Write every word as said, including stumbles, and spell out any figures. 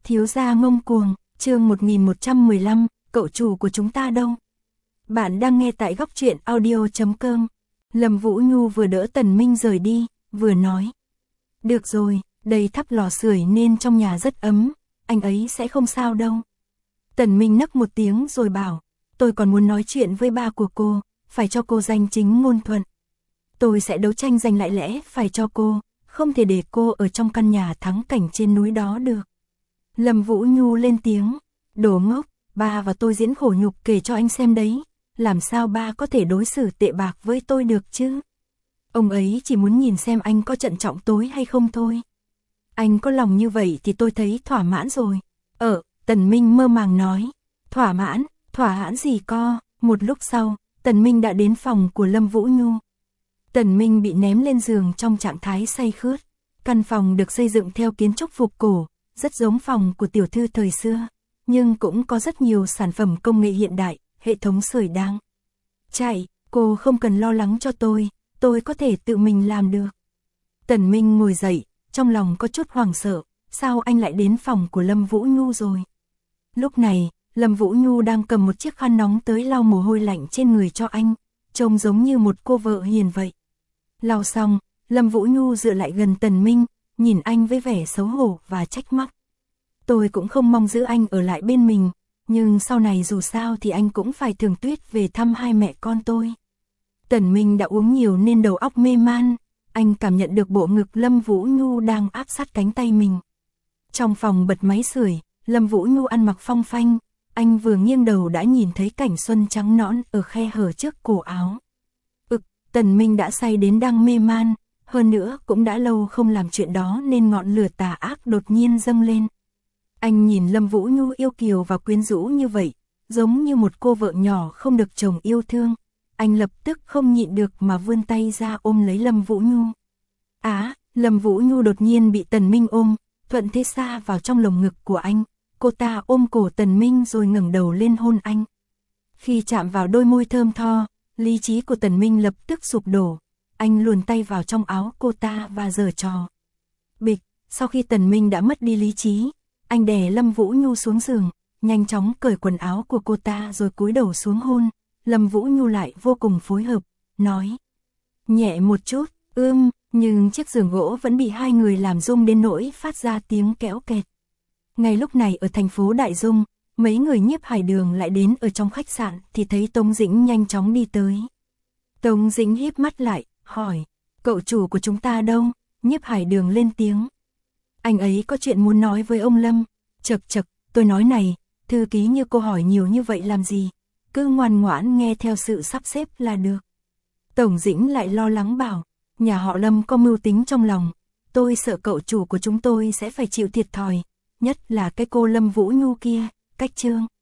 Thiếu gia ngông cuồng, chương một nghìn một trăm mười lăm, cậu chủ của chúng ta đâu? Bạn đang nghe tại góc truyện audio chấm com. Lâm Vũ Nhu vừa đỡ Tần Minh rời đi, vừa nói. Được rồi, đây thắp lò sưởi nên trong nhà rất ấm, anh ấy sẽ không sao đâu. Tần Minh nấc một tiếng rồi bảo, tôi còn muốn nói chuyện với ba của cô, phải cho cô danh chính ngôn thuận. Tôi sẽ đấu tranh giành lại lẽ phải cho cô, không thể để cô ở trong căn nhà thắng cảnh trên núi đó được. Lâm Vũ Nhu lên tiếng, đồ ngốc, ba và tôi diễn khổ nhục kể cho anh xem đấy, làm sao ba có thể đối xử tệ bạc với tôi được chứ? Ông ấy chỉ muốn nhìn xem anh có trân trọng tôi hay không thôi. Anh có lòng như vậy thì tôi thấy thỏa mãn rồi. Ờ, Tần Minh mơ màng nói, thỏa mãn, thỏa mãn gì co? Một lúc sau, Tần Minh đã đến phòng của Lâm Vũ Nhu. Tần Minh bị ném lên giường trong trạng thái say khướt. Căn phòng được xây dựng theo kiến trúc phục cổ, rất giống phòng của tiểu thư thời xưa, nhưng cũng có rất nhiều sản phẩm công nghệ hiện đại, hệ thống sưởi đang chạy, cô không cần lo lắng cho tôi, tôi có thể tự mình làm được. Tần Minh ngồi dậy, trong lòng có chút hoảng sợ, sao anh lại đến phòng của Lâm Vũ Nhu rồi? Lúc này, Lâm Vũ Nhu đang cầm một chiếc khăn nóng tới lau mồ hôi lạnh trên người cho anh, trông giống như một cô vợ hiền vậy. Lau xong, Lâm Vũ Nhu dựa lại gần Tần Minh, nhìn anh với vẻ xấu hổ và trách móc. Tôi cũng không mong giữ anh ở lại bên mình, nhưng sau này dù sao thì anh cũng phải thường tuyết về thăm hai mẹ con tôi. Tần Minh đã uống nhiều nên đầu óc mê man, anh cảm nhận được bộ ngực Lâm Vũ Nhu đang áp sát cánh tay mình. Trong phòng bật máy sưởi, Lâm Vũ Nhu ăn mặc phong phanh, anh vừa nghiêng đầu đã nhìn thấy cảnh xuân trắng nõn ở khe hở trước cổ áo. Ực, Tần Minh đã say đến đang mê man, hơn nữa cũng đã lâu không làm chuyện đó nên ngọn lửa tà ác đột nhiên dâng lên. Anh nhìn Lâm Vũ Nhu yêu kiều và quyến rũ như vậy, giống như một cô vợ nhỏ không được chồng yêu thương. Anh lập tức không nhịn được mà vươn tay ra ôm lấy Lâm Vũ Nhu. Á, à, Lâm Vũ Nhu đột nhiên bị Tần Minh ôm, thuận thế xa vào trong lồng ngực của anh. Cô ta ôm cổ Tần Minh rồi ngẩng đầu lên hôn anh. Khi chạm vào đôi môi thơm tho, lý trí của Tần Minh lập tức sụp đổ. Anh luồn tay vào trong áo cô ta và giở trò. Bịch, sau khi Tần Minh đã mất đi lý trí, anh đè Lâm Vũ Nhu xuống giường, nhanh chóng cởi quần áo của cô ta rồi cúi đầu xuống hôn. Lâm Vũ Nhu lại vô cùng phối hợp, nói nhẹ một chút, ưm, nhưng chiếc giường gỗ vẫn bị hai người làm rung đến nỗi phát ra tiếng kéo kẹt. Ngay lúc này ở thành phố Đại Dung, mấy người Nhiếp Hải Đường lại đến ở trong khách sạn thì thấy Tống Dĩnh nhanh chóng đi tới. Tống Dĩnh híp mắt lại, hỏi, cậu chủ của chúng ta đâu? Nhiếp Hải Đường lên tiếng. Anh ấy có chuyện muốn nói với ông Lâm. Chật chật, tôi nói này, thư ký như cô hỏi nhiều như vậy làm gì? Cứ ngoan ngoãn nghe theo sự sắp xếp là được. Tổng Dĩnh lại lo lắng bảo, nhà họ Lâm có mưu tính trong lòng, tôi sợ cậu chủ của chúng tôi sẽ phải chịu thiệt thòi, nhất là cái cô Lâm Vũ Nhu kia, cách trương.